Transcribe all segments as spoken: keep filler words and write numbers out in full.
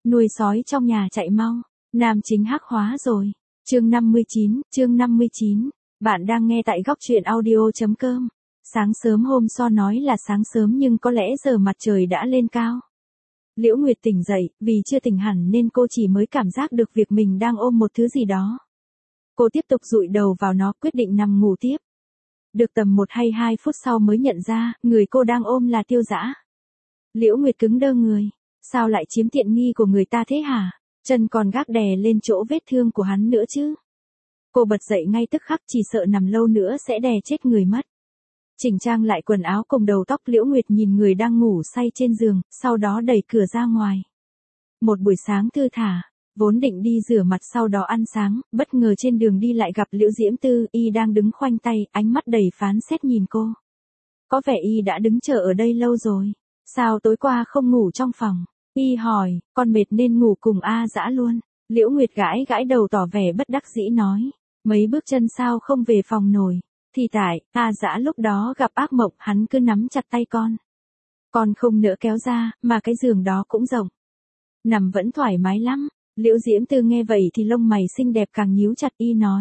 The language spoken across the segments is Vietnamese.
Nuôi sói trong nhà chạy mau. Nam chính hắc hóa rồi. Chương năm mươi chín, chương năm mươi chín. Bạn đang nghe tại góc truyện audio.com. Sáng sớm hôm so nói là sáng sớm nhưng có lẽ giờ mặt trời đã lên cao. Liễu Nguyệt tỉnh dậy, vì chưa tỉnh hẳn nên cô chỉ mới cảm giác được việc mình đang ôm một thứ gì đó. Cô tiếp tục dụi đầu vào nó, quyết định nằm ngủ tiếp. Được tầm một hay hai phút sau mới nhận ra, người cô đang ôm là Tiêu Dã. Liễu Nguyệt cứng đơ người. Sao lại chiếm tiện nghi của người ta thế hả? Chân còn gác đè lên chỗ vết thương của hắn nữa chứ. Cô bật dậy ngay tức khắc, chỉ sợ nằm lâu nữa sẽ đè chết người mất. Chỉnh trang lại quần áo cùng đầu tóc, Liễu Nguyệt nhìn người đang ngủ say trên giường, sau đó đẩy cửa ra ngoài. Một buổi sáng thư thả, vốn định đi rửa mặt sau đó ăn sáng, bất ngờ trên đường đi lại gặp Liễu Diễm Tư, y đang đứng khoanh tay, ánh mắt đầy phán xét nhìn cô. Có vẻ y đã đứng chờ ở đây lâu rồi. Sao tối qua không ngủ trong phòng? Y hỏi, con mệt nên ngủ cùng A Dã luôn. Liễu Nguyệt gãi gãi đầu tỏ vẻ bất đắc dĩ nói, mấy bước chân sao không về phòng nổi. Thì tại, A Dã lúc đó gặp ác mộng, hắn cứ nắm chặt tay con. Con không nỡ kéo ra, mà cái giường đó cũng rộng. Nằm vẫn thoải mái lắm. Liễu Diễm Tư nghe vậy thì lông mày xinh đẹp càng nhíu chặt, y nói.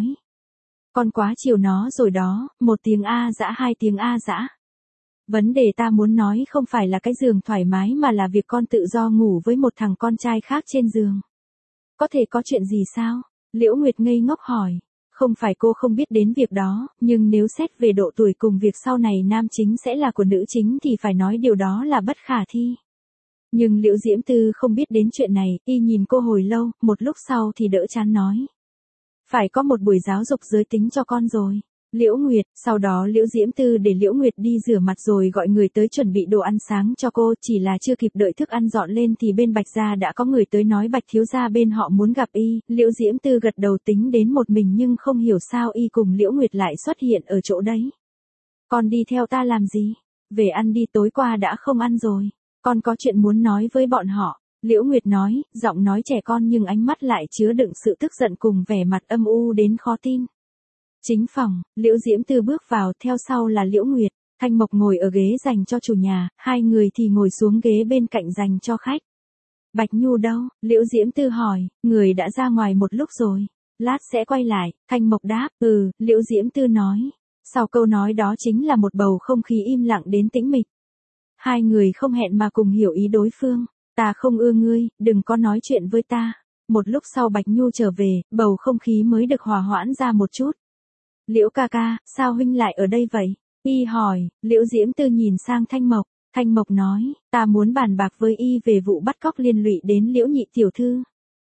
Con quá chiều nó rồi đó, một tiếng A Dã hai tiếng A Dã. Vấn đề ta muốn nói không phải là cái giường thoải mái mà là việc con tự do ngủ với một thằng con trai khác trên giường. Có thể có chuyện gì sao? Liễu Nguyệt ngây ngốc hỏi. Không phải cô không biết đến việc đó, nhưng nếu xét về độ tuổi cùng việc sau này nam chính sẽ là của nữ chính thì phải nói điều đó là bất khả thi. Nhưng Liễu Diễm Tư không biết đến chuyện này, y nhìn cô hồi lâu, một lúc sau thì đỡ chán nói. Phải có một buổi giáo dục giới tính cho con rồi. Liễu Nguyệt, sau đó Liễu Diễm Tư để Liễu Nguyệt đi rửa mặt rồi gọi người tới chuẩn bị đồ ăn sáng cho cô, chỉ là chưa kịp đợi thức ăn dọn lên thì bên Bạch gia đã có người tới nói Bạch thiếu gia bên họ muốn gặp y. Liễu Diễm Tư gật đầu tính đến một mình nhưng không hiểu sao y cùng Liễu Nguyệt lại xuất hiện ở chỗ đấy. Con đi theo ta làm gì? Về ăn đi, tối qua đã không ăn rồi. Con có chuyện muốn nói với bọn họ. Liễu Nguyệt nói, giọng nói trẻ con nhưng ánh mắt lại chứa đựng sự tức giận cùng vẻ mặt âm u đến khó tin. Chính phòng, Liễu Diễm Tư bước vào, theo sau là Liễu Nguyệt. Thanh Mộc ngồi ở ghế dành cho chủ nhà, hai người thì ngồi xuống ghế bên cạnh dành cho khách. Bạch Nhu đâu? Liễu Diễm Tư hỏi, người đã ra ngoài một lúc rồi. Lát sẽ quay lại. Thanh Mộc đáp, ừ, Liễu Diễm Tư nói. Sau câu nói đó chính là một bầu không khí im lặng đến tĩnh mịch. Hai người không hẹn mà cùng hiểu ý đối phương. Ta không ưa ngươi, đừng có nói chuyện với ta. Một lúc sau Bạch Nhu trở về, bầu không khí mới được hòa hoãn ra một chút. Liễu ca ca, sao huynh lại ở đây vậy? Y hỏi. Liễu Diễm Tư nhìn sang Thanh Mộc. Thanh Mộc nói, ta muốn bàn bạc với y về vụ bắt cóc liên lụy đến Liễu nhị tiểu thư.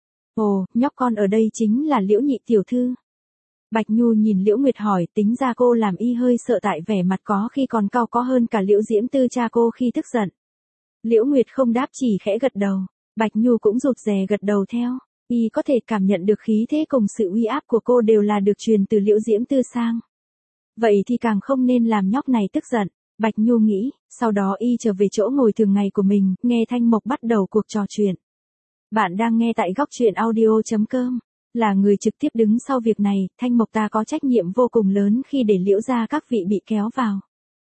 Ồ, nhóc con ở đây chính là Liễu nhị tiểu thư. Bạch Nhu nhìn Liễu Nguyệt hỏi, tính ra cô làm y hơi sợ tại vẻ mặt có khi còn cau có hơn cả Liễu Diễm Tư cha cô khi tức giận. Liễu Nguyệt không đáp, chỉ khẽ gật đầu. Bạch Nhu cũng rụt rè gật đầu theo. Y có thể cảm nhận được khí thế cùng sự uy áp của cô đều là được truyền từ Liễu Diễm Tư sang. Vậy thì càng không nên làm nhóc này tức giận. Bạch Nhu nghĩ, sau đó y trở về chỗ ngồi thường ngày của mình, nghe Thanh Mộc bắt đầu cuộc trò chuyện. Bạn đang nghe tại góc truyện audio.com. Là người trực tiếp đứng sau việc này, Thanh Mộc ta có trách nhiệm vô cùng lớn khi để Liễu gia các vị bị kéo vào.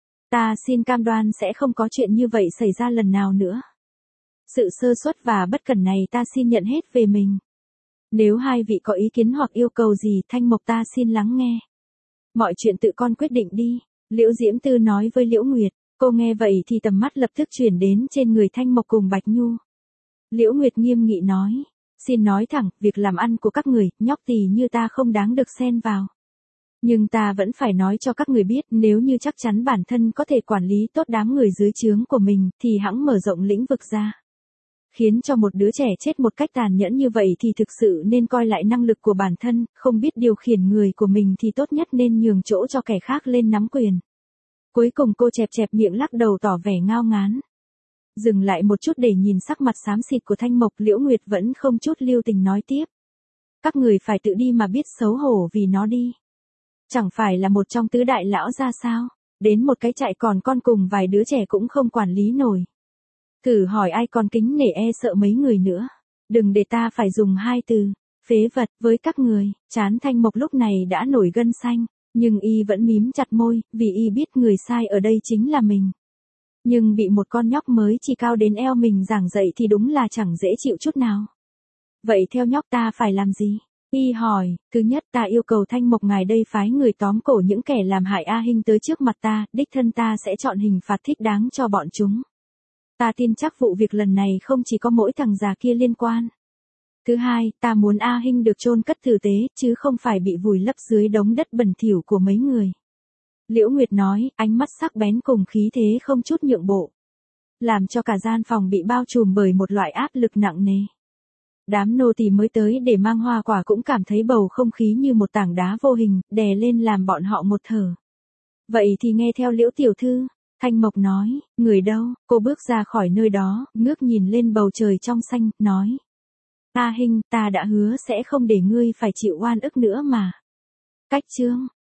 Ta xin cam đoan sẽ không có chuyện như vậy xảy ra lần nào nữa. Sự sơ suất và bất cẩn này ta xin nhận hết về mình. Nếu hai vị có ý kiến hoặc yêu cầu gì, Thanh Mộc ta xin lắng nghe. Mọi chuyện tự con quyết định đi. Liễu Diễm Tư nói với Liễu Nguyệt. Cô nghe vậy thì tầm mắt lập tức chuyển đến trên người Thanh Mộc cùng Bạch Nhu. Liễu Nguyệt nghiêm nghị nói. Xin nói thẳng, việc làm ăn của các người, nhóc tỳ như ta không đáng được xen vào. Nhưng ta vẫn phải nói cho các người biết, nếu như chắc chắn bản thân có thể quản lý tốt đám người dưới trướng của mình, thì hẵng mở rộng lĩnh vực ra. Khiến cho một đứa trẻ chết một cách tàn nhẫn như vậy thì thực sự nên coi lại năng lực của bản thân, không biết điều khiển người của mình thì tốt nhất nên nhường chỗ cho kẻ khác lên nắm quyền. Cuối cùng cô chẹp chẹp miệng lắc đầu tỏ vẻ ngao ngán. Dừng lại một chút để nhìn sắc mặt xám xịt của Thanh Mộc, Liễu Nguyệt vẫn không chút lưu tình nói tiếp. Các người phải tự đi mà biết xấu hổ vì nó đi. Chẳng phải là một trong tứ đại lão ra sao, đến một cái trại còn con cùng vài đứa trẻ cũng không quản lý nổi. Thử hỏi ai còn kính nể e sợ mấy người nữa. Đừng để ta phải dùng hai từ, phế vật, với các người. Trán Thanh Mộc lúc này đã nổi gân xanh, nhưng y vẫn mím chặt môi, vì y biết người sai ở đây chính là mình. Nhưng bị một con nhóc mới chỉ cao đến eo mình giảng dạy thì đúng là chẳng dễ chịu chút nào. Vậy theo nhóc ta phải làm gì? Y hỏi, thứ nhất ta yêu cầu Thanh Mộc ngài đây phái người tóm cổ những kẻ làm hại A Hinh tới trước mặt ta, đích thân ta sẽ chọn hình phạt thích đáng cho bọn chúng. Ta tin chắc vụ việc lần này không chỉ có mỗi thằng già kia liên quan. Thứ hai, ta muốn A Hinh được chôn cất tử tế, chứ không phải bị vùi lấp dưới đống đất bẩn thỉu của mấy người. Liễu Nguyệt nói, ánh mắt sắc bén cùng khí thế không chút nhượng bộ. Làm cho cả gian phòng bị bao trùm bởi một loại áp lực nặng nề. Đám nô tỳ mới tới để mang hoa quả cũng cảm thấy bầu không khí như một tảng đá vô hình, đè lên làm bọn họ một thở. Vậy thì nghe theo Liễu tiểu thư, Thanh Mộc nói, người đâu, cô bước ra khỏi nơi đó, ngước nhìn lên bầu trời trong xanh, nói. A Hinh, ta đã hứa sẽ không để ngươi phải chịu oan ức nữa mà. Cách chương.